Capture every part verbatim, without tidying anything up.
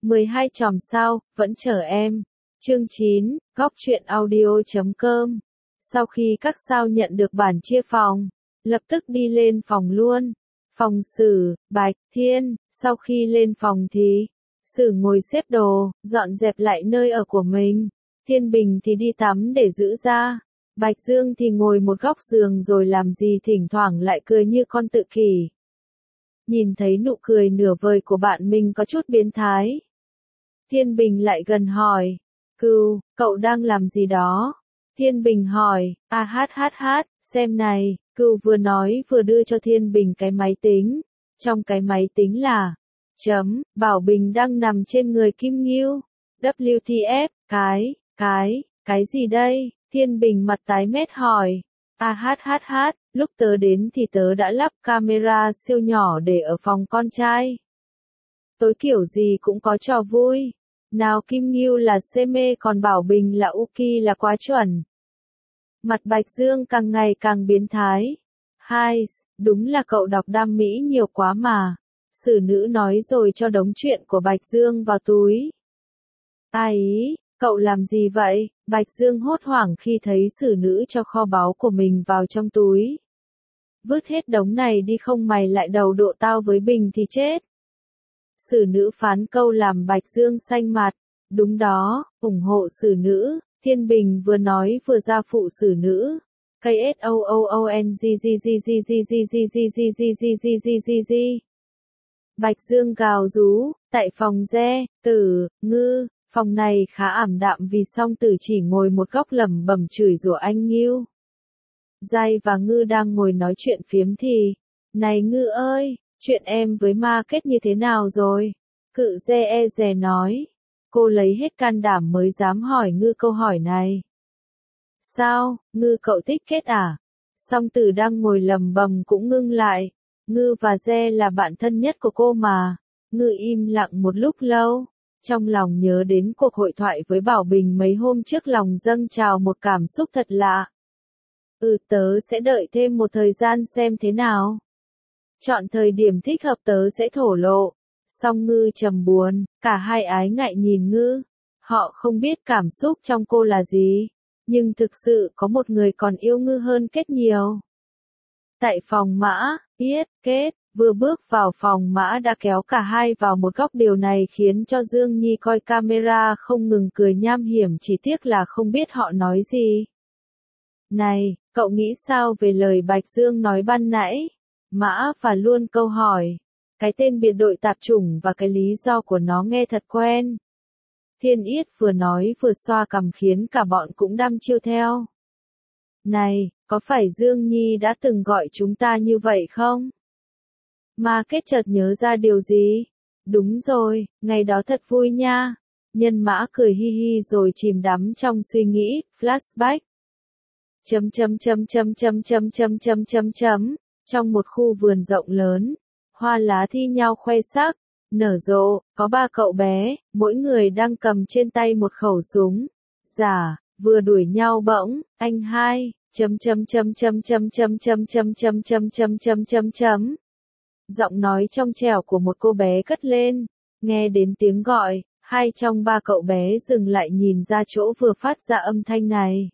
mười hai chòm sao, vẫn chờ em. Chương chín, góc truyện audio chấm com. Sau khi các sao nhận được bản chia phòng, lập tức đi lên phòng luôn. Phòng Sử, Bạch, Thiên, sau khi lên phòng thì, Sử ngồi xếp đồ, dọn dẹp lại nơi ở của mình. Thiên Bình thì đi tắm để giữ da. Bạch Dương thì ngồi một góc giường rồi làm gì thỉnh thoảng lại cười như con tự kỷ. Nhìn thấy nụ cười nửa vời của bạn mình có chút biến thái. Thiên Bình lại gần hỏi, Cừu, cậu đang làm gì đó? Thiên Bình hỏi, a hát hát hát, xem này, Cừu vừa nói vừa đưa cho Thiên Bình cái máy tính. Trong cái máy tính là, chấm, Bảo Bình đang nằm trên người Kim Ngưu. vê kép tê, cái, cái, cái gì đây? Thiên Bình mặt tái mét hỏi, a hát hát hát, lúc tớ đến thì tớ đã lắp camera siêu nhỏ để ở phòng con trai. Tối kiểu gì cũng có trò vui. Nào Kim Ngưu là xê mê còn Bảo Bình là Uki là quá chuẩn. Mặt Bạch Dương càng ngày càng biến thái. Hai, đúng là cậu đọc đam mỹ nhiều quá mà. Sử nữ nói rồi cho đống chuyện của Bạch Dương vào túi. Ai ý, cậu làm gì vậy? Bạch Dương hốt hoảng khi thấy sử nữ cho kho báu của mình vào trong túi. Vứt hết đống này đi không mày lại đầu độ tao với Bình thì chết. Sử nữ phán câu làm Bạch Dương xanh mặt. Đúng đó, ủng hộ sử nữ. Thiên Bình vừa nói vừa ra phụ sử nữ. K S O O O N G G G G G G G G G G G G G G. Bạch Dương gào rú, tại phòng Re, Tử, Ngư, phòng này khá ảm đạm vì song Tử chỉ ngồi một góc lẩm bẩm chửi rủa anh Ngưu. Giai và Ngư đang ngồi nói chuyện phiếm thì, này Ngư ơi, chuyện em với ma kết như thế nào rồi? Cự Re e dè nói. Cô lấy hết can đảm mới dám hỏi Ngư câu hỏi này. Sao, Ngư cậu thích kết à? Song Tử đang ngồi lầm bầm cũng ngưng lại. Ngư và Re là bạn thân nhất của cô mà. Ngư im lặng một lúc lâu. Trong lòng nhớ đến cuộc hội thoại với Bảo Bình mấy hôm trước lòng dâng trào một cảm xúc thật lạ. Ừ tớ sẽ đợi thêm một thời gian xem thế nào. Chọn thời điểm thích hợp tớ sẽ thổ lộ. Song Ngư trầm buồn, cả hai ái ngại nhìn Ngư. Họ không biết cảm xúc trong cô là gì. Nhưng thực sự có một người còn yêu Ngư hơn Kết nhiều. Tại phòng Mã, Yết, Kết, vừa bước vào phòng Mã đã kéo cả hai vào một góc, điều này khiến cho Dương Nhi coi camera không ngừng cười nham hiểm, chỉ tiếc là không biết họ nói gì. Này, cậu nghĩ sao về lời Bạch Dương nói ban nãy? Mã và luôn câu hỏi. Cái tên biệt đội tạp chủng và cái lý do của nó nghe thật quen. Thiên Yết vừa nói vừa xoa cằm khiến cả bọn cũng đăm chiêu theo. Này, có phải Dương Nhi đã từng gọi chúng ta như vậy không? Ma Kết chợt nhớ ra điều gì? Đúng rồi, ngày đó thật vui nha. Nhân Mã cười hi hi rồi chìm đắm trong suy nghĩ, flashback. Chấm chấm chấm chấm chấm chấm chấm chấm chấm chấm. Trong một khu vườn rộng lớn, hoa lá thi nhau khoe sắc, nở rộ, có ba cậu bé, mỗi người đang cầm trên tay một khẩu súng. Giả, vừa đuổi nhau bỗng, anh hai, chấm chấm chấm chấm chấm chấm chấm chấm chấm chấm chấm chấm chấm chấm. Giọng nói trong trẻo của một cô bé cất lên, nghe đến tiếng gọi, hai trong ba cậu bé dừng lại nhìn ra chỗ vừa phát ra âm thanh này.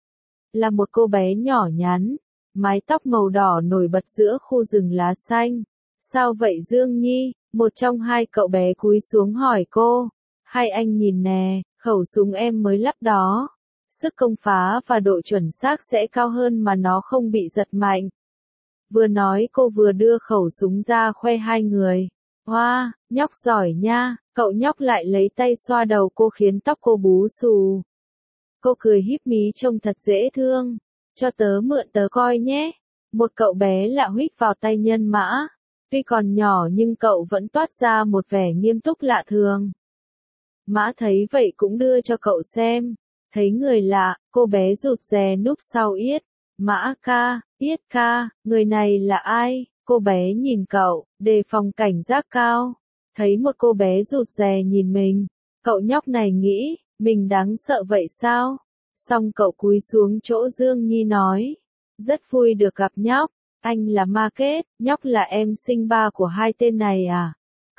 Là một cô bé nhỏ nhắn, mái tóc màu đỏ nổi bật giữa khu rừng lá xanh. Sao vậy Dương Nhi? Một trong hai cậu bé cúi xuống hỏi cô. Hai anh nhìn nè, khẩu súng em mới lắp đó. Sức công phá và độ chuẩn xác sẽ cao hơn mà nó không bị giật mạnh. Vừa nói cô vừa đưa khẩu súng ra khoe hai người. Hoa, wow, nhóc giỏi nha, cậu nhóc lại lấy tay xoa đầu cô khiến tóc cô bú xù. Cô cười híp mí trông thật dễ thương. Cho tớ mượn tớ coi nhé. Một cậu bé lạ huých vào tay Nhân Mã. Tuy còn nhỏ nhưng cậu vẫn toát ra một vẻ nghiêm túc lạ thường. Mã thấy vậy cũng đưa cho cậu xem. Thấy người lạ, cô bé rụt rè núp sau Yết. Mã ca, Yết ca, người này là ai? Cô bé nhìn cậu, đề phòng cảnh giác cao. Thấy một cô bé rụt rè nhìn mình. Cậu nhóc này nghĩ, mình đáng sợ vậy sao? Xong cậu cúi xuống chỗ Dương Nhi nói. Rất vui được gặp nhóc. Anh là Ma Kết, nhóc là em sinh ba của hai tên này à?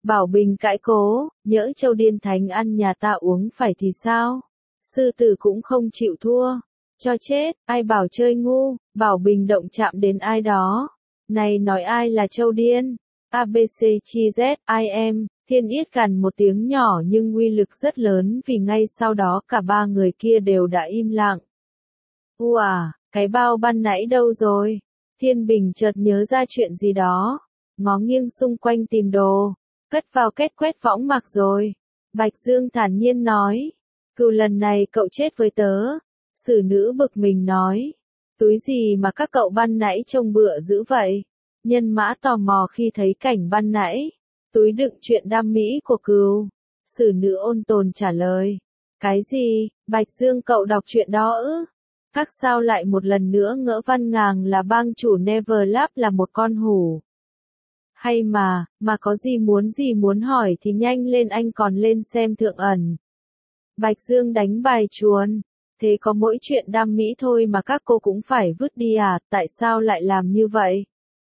Bảo Bình cãi cố, nhỡ Châu Điên Thánh ăn nhà ta uống phải thì sao? Sư tử cũng không chịu thua. Cho chết, ai bảo chơi ngu, Bảo Bình động chạm đến ai đó. Này nói ai là Châu Điên? a bê xê chi dét, I am, Thiên Yết gằn một tiếng nhỏ nhưng uy lực rất lớn vì ngay sau đó cả ba người kia đều đã im lặng. U à, cái bao ban nãy đâu rồi? Thiên Bình chợt nhớ ra chuyện gì đó. Ngó nghiêng xung quanh tìm đồ. Cất vào két quét võng mạc rồi. Bạch Dương thản nhiên nói. Cừu lần này cậu chết với tớ. Sử nữ bực mình nói. Túi gì mà các cậu ban nãy trông bựa dữ vậy? Nhân mã tò mò khi thấy cảnh ban nãy. Túi đựng chuyện đam mỹ của cừu. Sử nữ ôn tồn trả lời. Cái gì, Bạch Dương cậu đọc chuyện đó ư? Các sao lại một lần nữa ngỡ Văn Ngàng là bang chủ Neverlab là một con hổ. Hay mà, mà có gì muốn gì muốn hỏi thì nhanh lên anh còn lên xem Thượng Ẩn. Bạch Dương đánh bài chuồn. Thế có mỗi chuyện đam mỹ thôi mà các cô cũng phải vứt đi à, tại sao lại làm như vậy?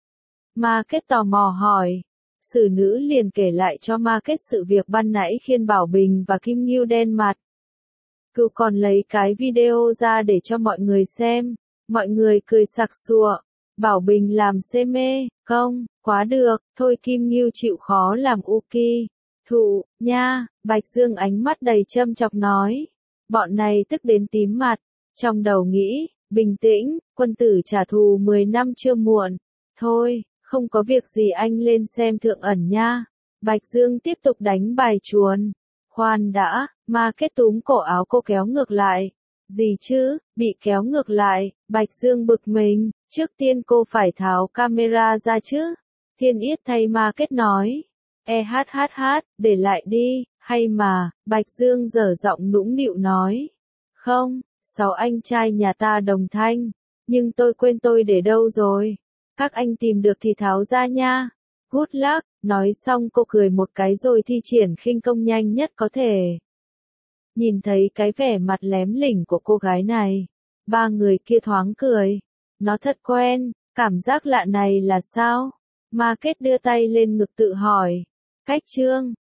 Ma Kết tò mò hỏi. Sử nữ liền kể lại cho Ma Kết sự việc ban nãy khiến Bảo Bình và Kim Ngưu đen mặt. Cừu còn lấy cái video ra để cho mọi người xem. Mọi người cười sặc sụa. Bảo Bình làm xê mê, không, quá được, thôi Kim Ngưu chịu khó làm Uki. Thụ, nha, Bạch Dương ánh mắt đầy châm chọc nói. Bọn này tức đến tím mặt. Trong đầu nghĩ, bình tĩnh, quân tử trả thù mười năm chưa muộn. Thôi, không có việc gì anh lên xem Thượng Ẩn nha. Bạch Dương tiếp tục đánh bài chuồn. Khoan đã, Ma Kết túm cổ áo cô kéo ngược lại. Gì chứ, bị kéo ngược lại, Bạch Dương bực mình, trước tiên cô phải tháo camera ra chứ. Thiên Yết thay Ma Kết nói. E hát hát hát, để lại đi, hay mà, Bạch Dương dở giọng nũng nịu nói. Không, sáu anh trai nhà ta đồng thanh, nhưng tôi quên tôi để đâu rồi. Các anh tìm được thì tháo ra nha. Good luck, nói xong cô cười một cái rồi thi triển khinh công nhanh nhất có thể. Nhìn thấy cái vẻ mặt lém lỉnh của cô gái này, ba người kia thoáng cười. Nó thật quen, cảm giác lạ này là sao? Ma Kết đưa tay lên ngực tự hỏi. Cách chương